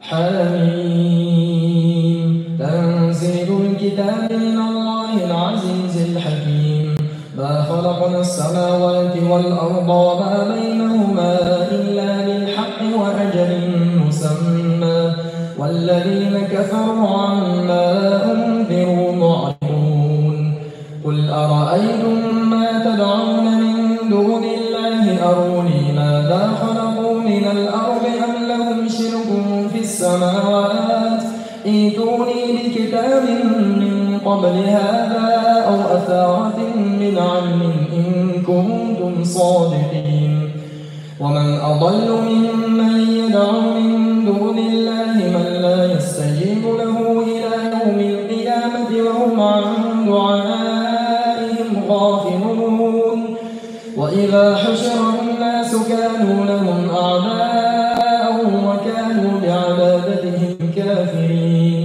حميم تنزيل الكتاب من الله العزيز الحكيم ما خلقنا السماوات والأرض وما بينهما إلا بالحق وأجل مسمى والذين كفروا عما أنذروا معرضون قل أرأيتم ما تدعون من دون الله أروني ماذا خلقوا من الأرض أم لهم شرك في السماوات ائتوني بكتاب من قبل هذا أو أثارة من علم إن كنتم صادقين ومن أضل ممن يدعو من دون الله من لا يستجيب له إلى يوم القيامة وهم عن دعائهم غافلون وإذا حشر الناس كانوا لهم أعداء وكانوا بعبادتهم كافرين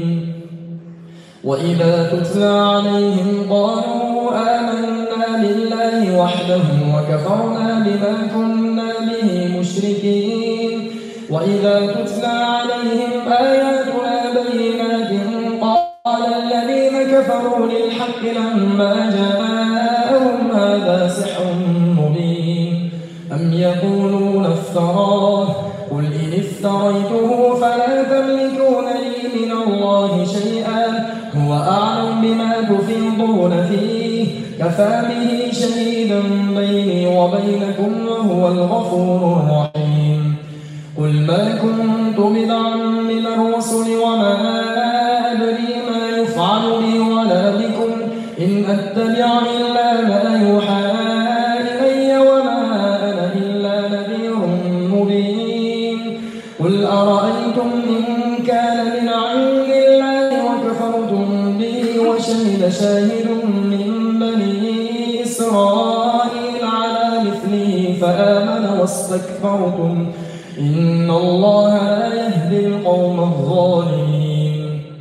وإذا تتلى عليهم قالوا آمنا بالله وحده وكفرنا بما كنا به مشركين وإذا تتلى عليهم آياتنا بينات قال الذين كفروا للحق لما جاءهم هذا سحر مبين أم يقولون افتراه قل إن افتريته فلا تملكون لي من الله شيئا هو أعلم بما تفيضون فيه كفى به شهيدا بيني وبينكم وهو الغفور الرحيم قل ما كنت بدعا من الرسل وما أدري ما يفعل بي ولا بكم إن أتبع إلا ما يوحى إلي وما أنا إلا نذير مبين قل أرأيتم إن كان من عند الله وكفرتم به وشهد شاهد من بني إسرائيل على مثله فآمن واستكبرتم إن الله لا يهدي القوم الظالمين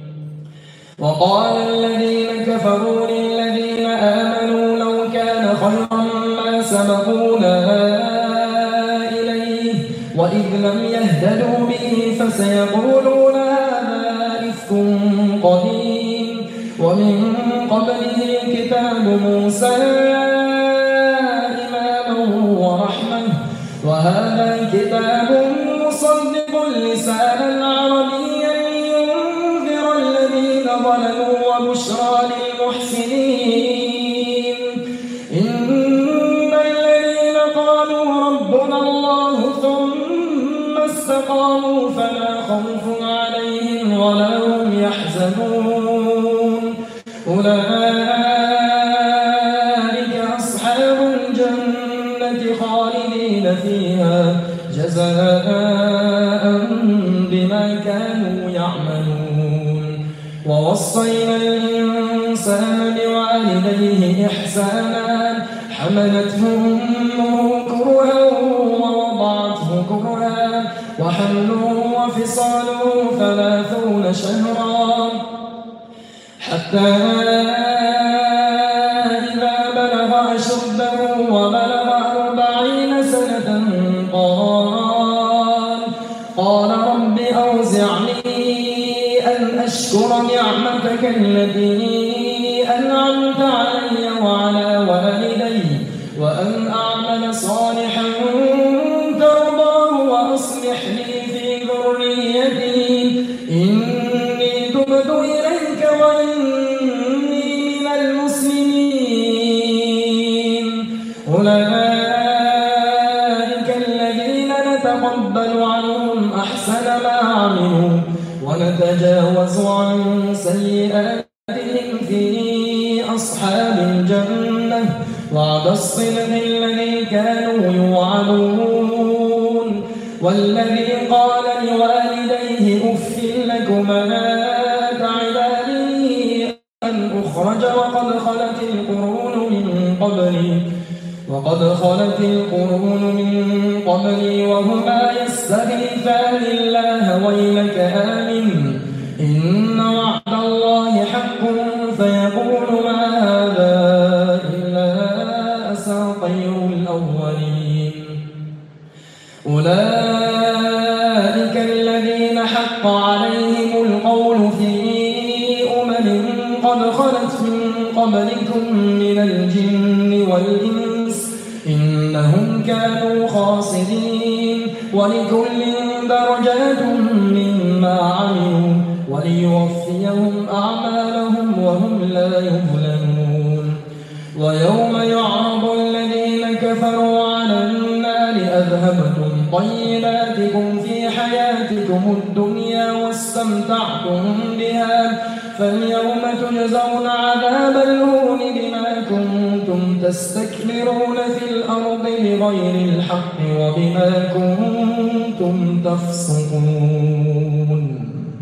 وقال الذين كفروا للذين آمنوا لو كان خيرا ما سبقونا إليه وإذ لم يهتدوا به فسيقولون هذا إفك قديم ومن قبله كتاب موسى إماما ورحمة وهذا كتاب مصدق لسانا عربيا لينذر الذين ظلموا وبشرى للمحسنين إن الذين قالوا ربنا الله ثم استقاموا فلا خوف عليهم ولا هم يحزنون أولئك أصحاب الجنة خالدين فيها جزاء بما كانوا يعملون ووصينا الإنسان بوالديه إحسانا حملته أمه كرها ووضعته كرها وحمله وفصاله 30 شهرا حتى إذا بلغ أشده وبلغ 40 سنة قال رب أوزعني أن أشكر نعمتك التي أنعمت علي وعلى والدي وأن أعمل صالحا ترضاه وأصلح لي في ذريتي إني تبت إليك وإني من المسلمين أولئك الذين نتقبل عنهم أحسن ما عملوا ونتجاوز عن سيئاتهم في أصحاب الجنة وعد الصدق الذي كانوا يوعدون والذي قال لوالديه أف لكما تعداني أن أخرج وقد خلت القرون من قبلي وهما يستغيثان الله ويلك آمن إن وعد الله حق فيقول ما هذا إلا أساطير الأولين أولئك الذين حق حق عليهم القول في قد خلت من قبلكم من الجن والإنس إنهم كانوا خاسرين ولكل درجات مما عملوا وليوفيهم أعمالهم وهم لا يظلمون ويوم يعرض الذين كفروا على النار أذهبتم طيباتكم في حياتكم الدنيا واستمتعتم بها فاليوم تجزون عذاب الهون بما كنتم تستكبرون في الأرض بغير الحق وبما كنتم تفسقون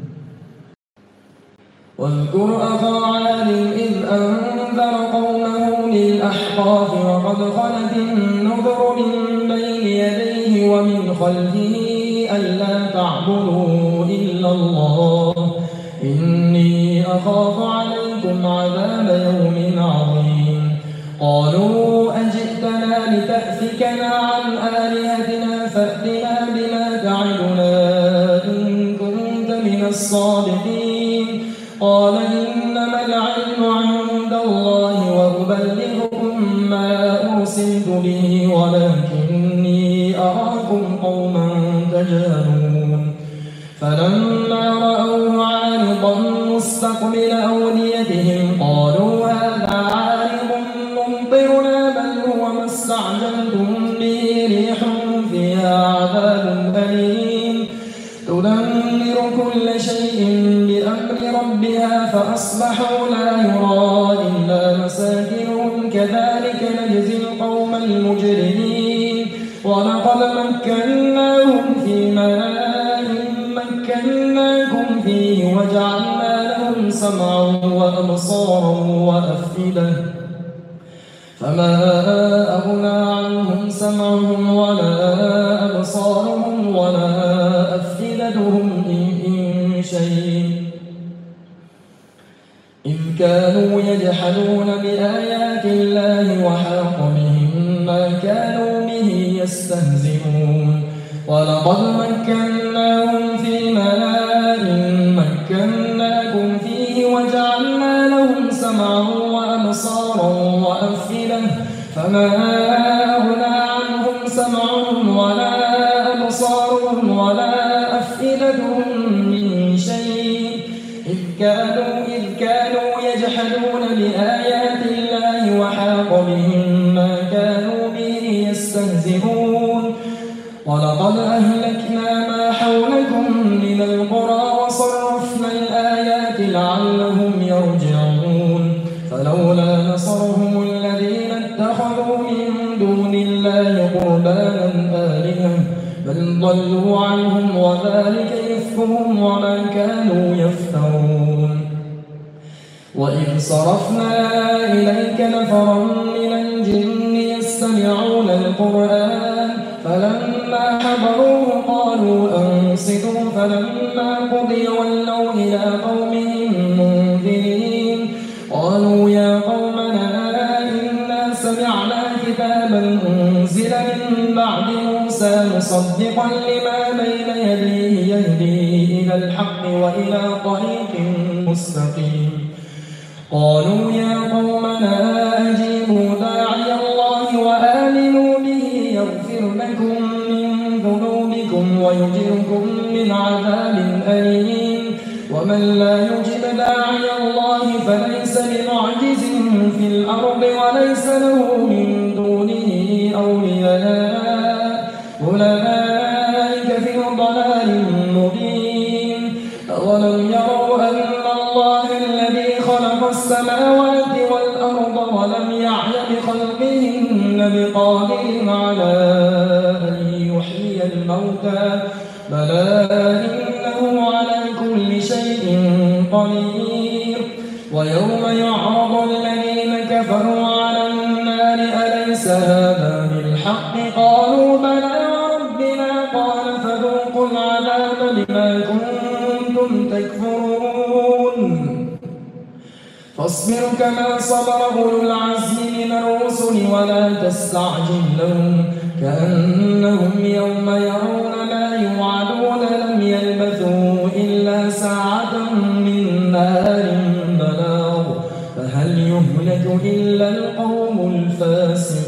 واذكر أخا عاد إذ أنذر قومه بالأحقاف وقد خلت النذر من بين يديه ومن خلفه ألا تعبدوا إلا الله إني أخاف عليكم عذاب يوم عظيم قالوا أجئتنا لتأفكنا عن آلهتنا فأتنا بما تعدنا إن كنت من الصادقين قال إنما العلم عند الله وأبلغكم ما أرسلت به ولكني أراكم قوما تجهلون فلما رأوه عارضا مستقبل أوديتهم قالوا هذا عارض ممطرنا بل هو ما استعجلتم به ريح فيها عذاب أليم تدمر كل شيء بأمر ربها فأصبحوا لا يرى إلا مساكنهم كذلك نجزي القوم المجرمين ولقد مكناهم في ماء مكناكم فيه وجعلنا لهم سمعا وأبصارا وأفئدة فما أغنى عنهم سمعهم ولا أبصارهم ولا أفئدتهم من شيء إذ كانوا يجحدون بآيات الله وحاق بهم ما كانوا به يستهزئون ولقد مكناهم في ماء مكناكم فيه وجعلنا لهم سمعا وأبصارا وأفئدة فما أغنى عنهم سمعهم ولا أبصارهم ولا أفئدتهم من شيء إذ كانوا يجحدون بآيات الله وحاق بهم ما كانوا به يستهزئون ولقد أهلكنا ما حولكم من القرى وصرفنا الآيات لعلهم يرجعون فلولا نصرهم الذين اتخذوا من دون الله قربانا آلهة بل ضلوا عنهم وذلك إفكهم وما كانوا يفترون وإذ صرفنا إليك نفرا من الجن يستمعون القرآن فلما حضروه قالوا أنصتوا فلما قضي ولوا إلى قومهم منذرين قالوا يا قومنا إنا سمعنا كتابا أنزل من بعد موسى مصدقا لما بين يديه يهدي إلى الحق وإلى طريق مستقيم قالوا يا قومنا أجيبوا داعي الله وآمنوا به يغفر لكم من ذنوبكم ويجركم من عذاب أليم ومن لا يجب داعي الله فليس بمعجز في الأرض وليس له من دونه أولياء أولئك في ضلال مبين أولم يروا أن الله الذي خلق السماوات والأرض ولم يعي بخلقهن بقادر على أن يحيي الموتى بلى إنه على كل شيء قدير ويوم يعرض الذين كفروا على النار أليس هذا بالحق قالوا بلى وربنا قال فذوقوا العذاب بما كنتم تكفرون فاصبر كما صبر أولو العزم من الرسل ولا تستعجل لهم كأنهم يوم يرون ما يوعدون لم يلبثوا إلا هل يهلك إلا القوم الفاسقون.